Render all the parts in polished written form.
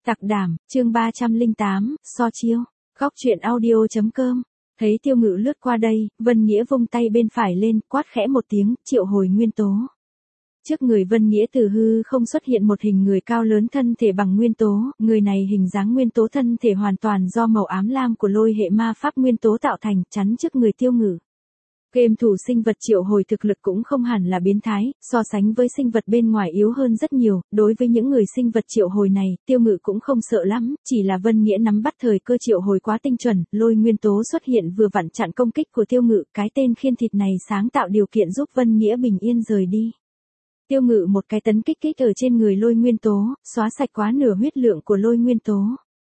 Tặc đảm, chương 308, so chiêu. Góc truyện audio.com. Thấy Tiêu Ngự lướt qua đây, Vân Nghĩa vung tay bên phải lên, quát khẽ một tiếng, triệu hồi nguyên tố. Trước người Vân Nghĩa từ hư không xuất hiện một hình người cao lớn thân thể bằng nguyên tố, người này hình dáng nguyên tố thân thể hoàn toàn do màu ám lam của lôi hệ ma pháp nguyên tố tạo thành, chắn trước người Tiêu Ngự. Game thủ sinh vật triệu hồi thực lực cũng không hẳn là biến thái, so sánh với sinh vật bên ngoài yếu hơn rất nhiều, đối với những người sinh vật triệu hồi này, Tiêu Ngự cũng không sợ lắm, chỉ là Vân Nghĩa nắm bắt thời cơ triệu hồi quá tinh chuẩn, lôi nguyên tố xuất hiện vừa vặn chặn công kích của Tiêu Ngự, cái tên khiên thịt này sáng tạo điều kiện giúp Vân Nghĩa bình yên rời đi. Tiêu Ngự một cái tấn kích kích ở trên người lôi nguyên tố, xóa sạch quá nửa huyết lượng của lôi nguyên tố.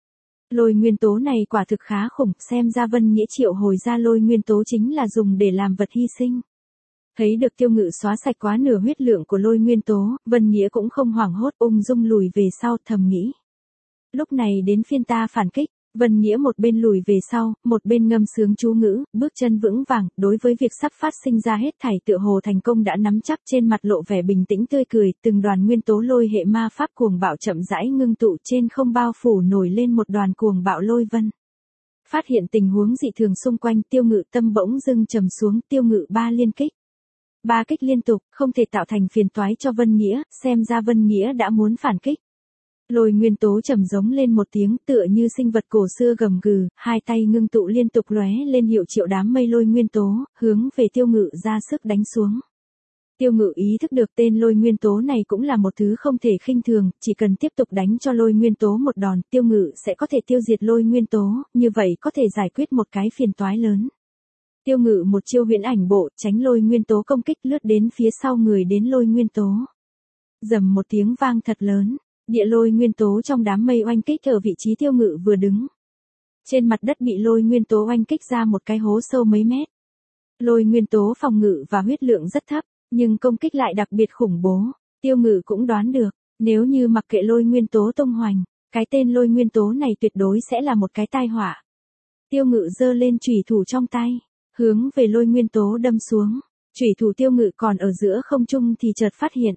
Lôi nguyên tố này quả thực khá khủng, xem ra Vân Nghĩa triệu hồi ra lôi nguyên tố chính là dùng để làm vật hy sinh. Thấy được Tiêu Ngự xóa sạch quá nửa huyết lượng của lôi nguyên tố, Vân Nghĩa cũng không hoảng hốt, ung dung lùi về sau, thầm nghĩ. Lúc này đến phiên ta phản kích. Vân Nghĩa một bên lùi về sau, một bên ngâm sướng chú ngữ, bước chân vững vàng, đối với việc sắp phát sinh ra hết thảy tựa hồ thành công đã nắm chắc, trên mặt lộ vẻ bình tĩnh tươi cười, từng đoàn nguyên tố lôi hệ ma pháp cuồng bạo chậm rãi ngưng tụ trên không bao phủ nổi lên một đoàn cuồng bạo lôi vân. Phát hiện tình huống dị thường xung quanh, Tiêu Ngự tâm bỗng dưng trầm xuống, Tiêu Ngự ba liên kích. Ba kích liên tục, không thể tạo thành phiền toái cho Vân Nghĩa, xem ra Vân Nghĩa đã muốn phản kích. Lôi nguyên tố trầm giống lên một tiếng, tựa như sinh vật cổ xưa gầm gừ, hai tay ngưng tụ liên tục lóe lên hiệu triệu đám mây lôi nguyên tố, hướng về Tiêu Ngự ra sức đánh xuống. Tiêu Ngự ý thức được tên lôi nguyên tố này cũng là một thứ không thể khinh thường, chỉ cần tiếp tục đánh cho lôi nguyên tố một đòn, Tiêu Ngự sẽ có thể tiêu diệt lôi nguyên tố, như vậy có thể giải quyết một cái phiền toái lớn. Tiêu Ngự một chiêu huyễn ảnh bộ, tránh lôi nguyên tố công kích, lướt đến phía sau người đến lôi nguyên tố. Rầm một tiếng vang thật lớn. Địa lôi nguyên tố trong đám mây oanh kích ở vị trí Tiêu Ngự vừa đứng. Trên mặt đất bị lôi nguyên tố oanh kích ra một cái hố sâu mấy mét. Lôi nguyên tố phòng ngự và huyết lượng rất thấp, nhưng công kích lại đặc biệt khủng bố. Tiêu Ngự cũng đoán được, nếu như mặc kệ lôi nguyên tố tung hoành, cái tên lôi nguyên tố này tuyệt đối sẽ là một cái tai họa. Tiêu Ngự giơ lên chủy thủ trong tay, hướng về lôi nguyên tố đâm xuống. Chủy thủ Tiêu Ngự còn ở giữa không trung thì chợt phát hiện.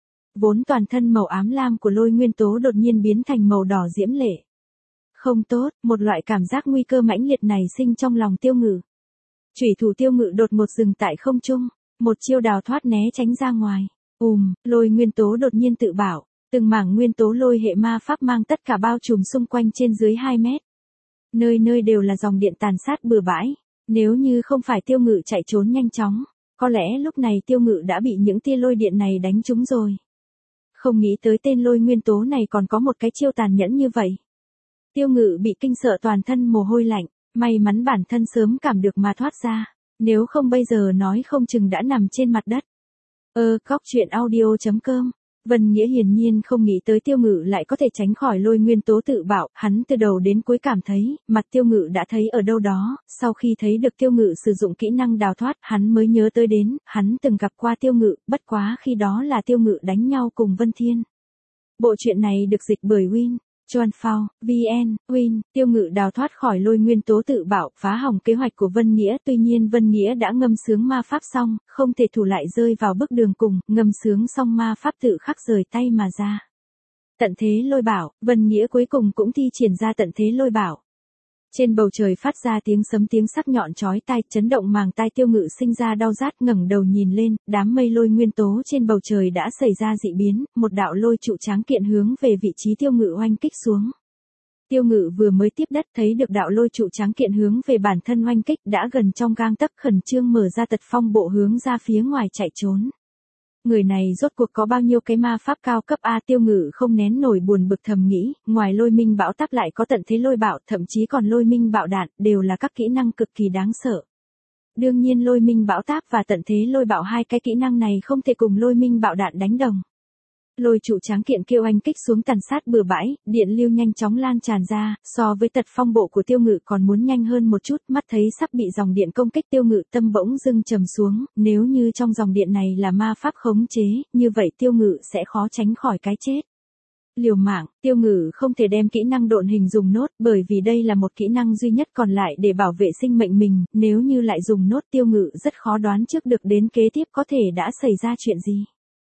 Vốn toàn thân màu ám lam của lôi nguyên tố đột nhiên biến thành màu đỏ diễm lệ. Không tốt, một loại cảm giác nguy cơ mãnh liệt này sinh trong lòng Tiêu Ngự. Chủy thủ Tiêu Ngự đột ngột dừng tại không trung, một chiêu đào thoát né tránh ra ngoài. Lôi nguyên tố đột nhiên tự bảo, từng mảng nguyên tố lôi hệ ma pháp mang tất cả bao trùm xung quanh trên dưới 2 mét. Nơi nơi đều là dòng điện tàn sát bừa bãi, nếu như không phải Tiêu Ngự chạy trốn nhanh chóng, có lẽ lúc này Tiêu Ngự đã bị những tia lôi điện này đánh trúng rồi. Không nghĩ tới tên lôi nguyên tố này còn có một cái chiêu tàn nhẫn như vậy. Tiêu Ngự bị kinh sợ toàn thân mồ hôi lạnh, may mắn bản thân sớm cảm được mà thoát ra, nếu không bây giờ nói không chừng đã nằm trên mặt đất. Góc truyện audio.com. Vân Nghĩa hiển nhiên không nghĩ tới Tiêu Ngự lại có thể tránh khỏi lôi nguyên tố tự bạo, hắn từ đầu đến cuối cảm thấy, mặt Tiêu Ngự đã thấy ở đâu đó, sau khi thấy được Tiêu Ngự sử dụng kỹ năng đào thoát, hắn mới nhớ tới đến, hắn từng gặp qua Tiêu Ngự, bất quá khi đó là Tiêu Ngự đánh nhau cùng Vân Thiên. Bộ truyện này được dịch bởi Win. Chuan Phao, VN, Win, Tiêu Ngự đào thoát khỏi lôi nguyên tố tự bạo, phá hỏng kế hoạch của Vân Nghĩa, tuy nhiên Vân Nghĩa đã ngâm sướng ma pháp xong, không thể thủ lại rơi vào bước đường cùng, ngâm sướng xong ma pháp tự khắc rời tay mà ra. Tận thế lôi bảo, Vân Nghĩa cuối cùng cũng thi triển ra tận thế lôi bảo. Trên bầu trời phát ra tiếng sấm tiếng sắc nhọn chói tai, chấn động màng tai. Tiêu Ngự sinh ra đau rát, ngẩng đầu nhìn lên, đám mây lôi nguyên tố trên bầu trời đã xảy ra dị biến, một đạo lôi trụ tráng kiện hướng về vị trí Tiêu Ngự oanh kích xuống. Tiêu Ngự vừa mới tiếp đất thấy được đạo lôi trụ tráng kiện hướng về bản thân oanh kích, đã gần trong gang tấc, khẩn trương mở ra tật phong bộ hướng ra phía ngoài chạy trốn. Người này rốt cuộc có bao nhiêu cái ma pháp cao cấp A? Tiêu Ngự không nén nổi buồn bực thầm nghĩ, ngoài lôi minh bão táp lại có tận thế lôi bạo, thậm chí còn lôi minh bạo đạn, đều là các kỹ năng cực kỳ đáng sợ. Đương nhiên lôi minh bão táp và tận thế lôi bạo, hai cái kỹ năng này không thể cùng lôi minh bạo đạn đánh đồng. Lôi trụ tráng kiện kêu oanh kích xuống tàn sát bừa bãi, điện lưu nhanh chóng lan tràn ra, so với tật phong bộ của Tiêu Ngự còn muốn nhanh hơn một chút, mắt thấy sắp bị dòng điện công kích, Tiêu Ngự tâm bỗng dưng trầm xuống, nếu như trong dòng điện này là ma pháp khống chế, như vậy Tiêu Ngự sẽ khó tránh khỏi cái chết. Liều mạng, Tiêu Ngự không thể đem kỹ năng độn hình dùng nốt, bởi vì đây là một kỹ năng duy nhất còn lại để bảo vệ sinh mệnh mình, nếu như lại dùng nốt Tiêu Ngự rất khó đoán trước được đến kế tiếp có thể đã xảy ra chuyện gì.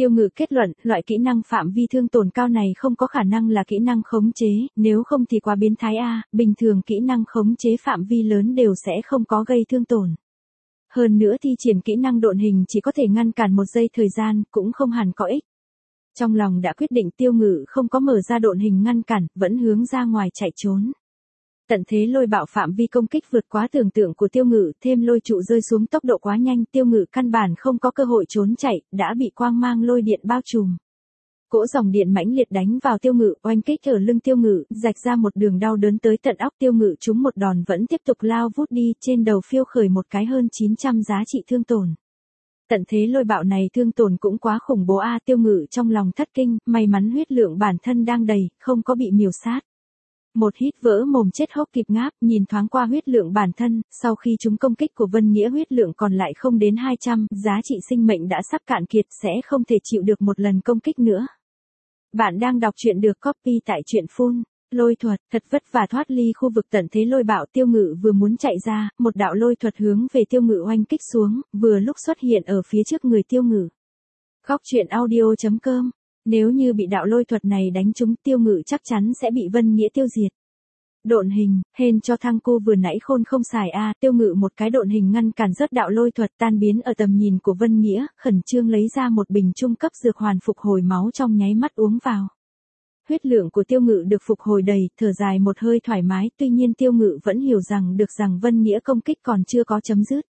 Tiêu Ngự kết luận, loại kỹ năng phạm vi thương tổn cao này không có khả năng là kỹ năng khống chế, nếu không thì quá biến thái a, bình thường kỹ năng khống chế phạm vi lớn đều sẽ không có gây thương tổn. Hơn nữa thi triển kỹ năng độn hình chỉ có thể ngăn cản 1 giây thời gian, cũng không hẳn có ích. Trong lòng đã quyết định Tiêu Ngự không có mở ra độn hình ngăn cản, vẫn hướng ra ngoài chạy trốn. Tận thế lôi bạo phạm vi công kích vượt quá tưởng tượng của Tiêu Ngự, thêm lôi trụ rơi xuống tốc độ quá nhanh, Tiêu Ngự căn bản không có cơ hội trốn chạy, đã bị quang mang lôi điện bao trùm. Cỗ dòng điện mãnh liệt đánh vào Tiêu Ngự, oanh kích ở lưng Tiêu Ngự, rạch ra một đường đau đớn tới tận óc. Tiêu Ngự trúng một đòn vẫn tiếp tục lao vút đi, trên đầu phiêu khởi một cái hơn 900 giá trị thương tổn. Tận thế lôi bạo này thương tổn cũng quá khủng bố a, Tiêu Ngự trong lòng thất kinh, may mắn huyết lượng bản thân đang đầy, không có bị miểu sát. Một hít vỡ mồm chết hốc kịp ngáp, nhìn thoáng qua huyết lượng bản thân, sau khi chúng công kích của Vân Nghĩa huyết lượng còn lại không đến 200, giá trị sinh mệnh đã sắp cạn kiệt, sẽ không thể chịu được một lần công kích nữa. Bạn đang đọc truyện được copy tại truyện Full. Lôi thuật, thật vất vả thoát ly khu vực tận thế lôi bạo. Tiêu Ngự vừa muốn chạy ra, một đạo lôi thuật hướng về Tiêu Ngự oanh kích xuống, vừa lúc xuất hiện ở phía trước người Tiêu Ngự. Góc truyện audio.com. Nếu như bị đạo lôi thuật này đánh trúng, Tiêu Ngự chắc chắn sẽ bị Vân Nghĩa tiêu diệt. Độn hình, hên cho thằng cô vừa nãy khôn không xài a, Tiêu Ngự một cái độn hình ngăn cản rớt đạo lôi thuật, tan biến ở tầm nhìn của Vân Nghĩa, khẩn trương lấy ra một bình trung cấp dược hoàn phục hồi máu, trong nháy mắt uống vào. Huyết lượng của Tiêu Ngự được phục hồi đầy, thở dài một hơi thoải mái, tuy nhiên Tiêu Ngự vẫn hiểu rằng Vân Nghĩa công kích còn chưa có chấm dứt.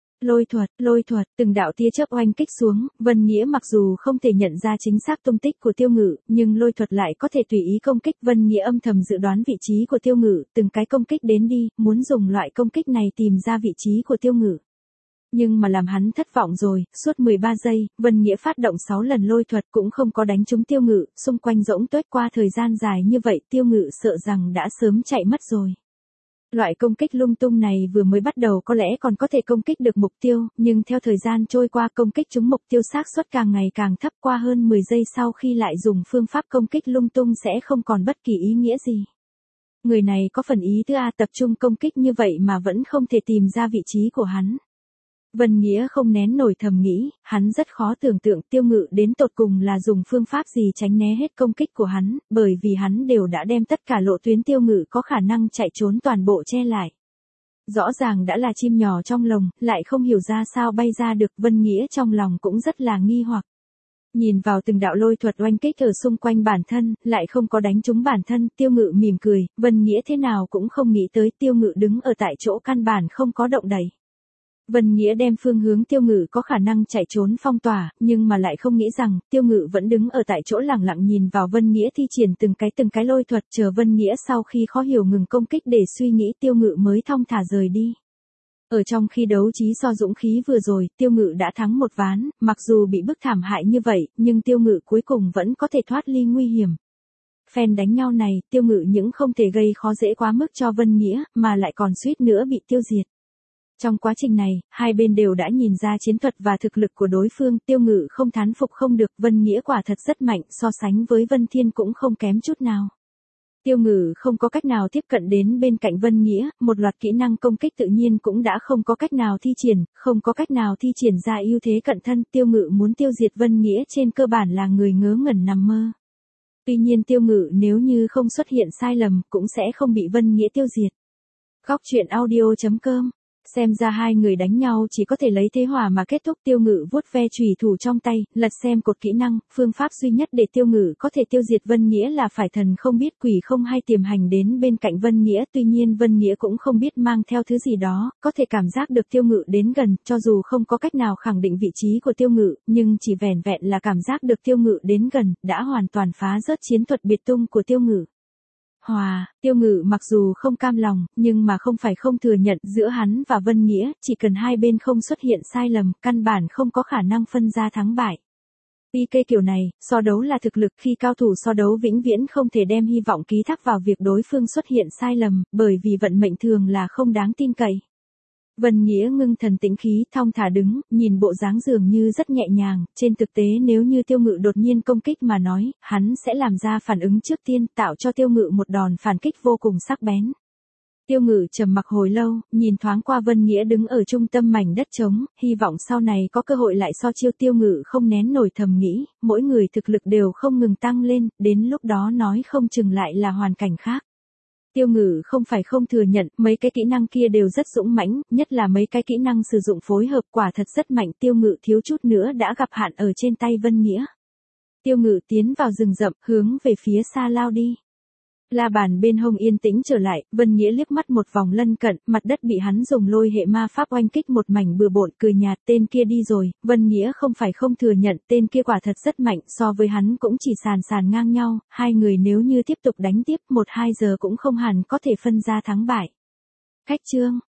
Lôi thuật, từng đạo tia chớp oanh kích xuống, Vân Nghĩa mặc dù không thể nhận ra chính xác tung tích của Tiêu Ngự, nhưng lôi thuật lại có thể tùy ý công kích. Vân Nghĩa âm thầm dự đoán vị trí của Tiêu Ngự, từng cái công kích đến đi, muốn dùng loại công kích này tìm ra vị trí của Tiêu Ngự. Nhưng mà làm hắn thất vọng rồi, suốt 13 giây, Vân Nghĩa phát động 6 lần lôi thuật cũng không có đánh trúng Tiêu Ngự, xung quanh rỗng tuếch. Qua thời gian dài như vậy, Tiêu Ngự sợ rằng đã sớm chạy mất rồi. Loại công kích lung tung này vừa mới bắt đầu có lẽ còn có thể công kích được mục tiêu, nhưng theo thời gian trôi qua công kích trúng mục tiêu xác suất càng ngày càng thấp. Qua hơn 10 giây sau khi lại dùng phương pháp công kích lung tung sẽ không còn bất kỳ ý nghĩa gì. Người này có phần ý thứ A, tập trung công kích như vậy mà vẫn không thể tìm ra vị trí của hắn. Vân Nghĩa không nén nổi thầm nghĩ, hắn rất khó tưởng tượng Tiêu Ngự đến tột cùng là dùng phương pháp gì tránh né hết công kích của hắn, bởi vì hắn đều đã đem tất cả lộ tuyến Tiêu Ngự có khả năng chạy trốn toàn bộ che lại. Rõ ràng đã là chim nhỏ trong lồng, lại không hiểu ra sao bay ra được. Vân Nghĩa trong lòng cũng rất là nghi hoặc. Nhìn vào từng đạo lôi thuật oanh kích ở xung quanh bản thân, lại không có đánh trúng bản thân, Tiêu Ngự mỉm cười, Vân Nghĩa thế nào cũng không nghĩ tới Tiêu Ngự đứng ở tại chỗ căn bản không có động đậy. Vân Nghĩa đem phương hướng Tiêu Ngự có khả năng chạy trốn phong tỏa, nhưng mà lại không nghĩ rằng, Tiêu Ngự vẫn đứng ở tại chỗ lẳng lặng nhìn vào Vân Nghĩa thi triển từng cái lôi thuật, chờ Vân Nghĩa sau khi khó hiểu ngừng công kích để suy nghĩ, Tiêu Ngự mới thong thả rời đi. Ở trong khi đấu trí so dũng khí vừa rồi, Tiêu Ngự đã thắng một ván, mặc dù bị bức thảm hại như vậy, nhưng Tiêu Ngự cuối cùng vẫn có thể thoát ly nguy hiểm. Phen đánh nhau này, Tiêu Ngự những không thể gây khó dễ quá mức cho Vân Nghĩa, mà lại còn suýt nữa bị tiêu diệt. Trong quá trình này, hai bên đều đã nhìn ra chiến thuật và thực lực của đối phương, Tiêu Ngự không thán phục không được, Vân Nghĩa quả thật rất mạnh, so sánh với Vân Thiên cũng không kém chút nào. Tiêu Ngự không có cách nào tiếp cận đến bên cạnh Vân Nghĩa, một loạt kỹ năng công kích tự nhiên cũng đã không có cách nào thi triển, không có cách nào thi triển ra ưu thế cận thân. Tiêu Ngự muốn tiêu diệt Vân Nghĩa trên cơ bản là người ngớ ngẩn nằm mơ. Tuy nhiên Tiêu Ngự nếu như không xuất hiện sai lầm, cũng sẽ không bị Vân Nghĩa tiêu diệt. Góc truyện audio.com. Xem ra hai người đánh nhau chỉ có thể lấy thế hòa mà kết thúc. Tiêu Ngự vuốt ve chùy thủ trong tay, lật xem cột kỹ năng, phương pháp duy nhất để Tiêu Ngự có thể tiêu diệt Vân Nghĩa là phải thần không biết quỷ không hay tiềm hành đến bên cạnh Vân Nghĩa. Tuy nhiên Vân Nghĩa cũng không biết mang theo thứ gì đó, có thể cảm giác được Tiêu Ngự đến gần, cho dù không có cách nào khẳng định vị trí của Tiêu Ngự, nhưng chỉ vẻn vẹn là cảm giác được Tiêu Ngự đến gần, đã hoàn toàn phá rớt chiến thuật biệt tung của Tiêu Ngự. Tiêu Ngự mặc dù không cam lòng, nhưng mà không phải không thừa nhận, giữa hắn và Vân Nghĩa, chỉ cần hai bên không xuất hiện sai lầm, căn bản không có khả năng phân ra thắng bại. PK kiểu này, so đấu là thực lực, khi cao thủ so đấu vĩnh viễn không thể đem hy vọng ký thác vào việc đối phương xuất hiện sai lầm, bởi vì vận mệnh thường là không đáng tin cậy. Vân Nghĩa ngưng thần tĩnh khí, thong thả đứng, nhìn bộ dáng dường như rất nhẹ nhàng, trên thực tế nếu như Tiêu Ngự đột nhiên công kích mà nói, hắn sẽ làm ra phản ứng trước tiên, tạo cho Tiêu Ngự một đòn phản kích vô cùng sắc bén. Tiêu Ngự trầm mặc hồi lâu, nhìn thoáng qua Vân Nghĩa đứng ở trung tâm mảnh đất trống, hy vọng sau này có cơ hội lại so chiêu. Tiêu Ngự không nén nổi thầm nghĩ, mỗi người thực lực đều không ngừng tăng lên, đến lúc đó nói không chừng lại là hoàn cảnh khác. Tiêu Ngự không phải không thừa nhận, mấy cái kỹ năng kia đều rất dũng mãnh, nhất là mấy cái kỹ năng sử dụng phối hợp quả thật rất mạnh. Tiêu Ngự thiếu chút nữa đã gặp hạn ở trên tay Vân Nghĩa. Tiêu Ngự tiến vào rừng rậm, hướng về phía xa lao đi. La bàn bên hông yên tĩnh trở lại, Vân Nghĩa liếc mắt một vòng lân cận, mặt đất bị hắn dùng lôi hệ ma pháp oanh kích một mảnh bừa bộn, cười nhạt, tên kia đi rồi. Vân Nghĩa không phải không thừa nhận, tên kia quả thật rất mạnh, so với hắn cũng chỉ sàn ngang nhau, hai người nếu như tiếp tục đánh tiếp 1-2 giờ cũng không hẳn có thể phân ra thắng bại. Khách chương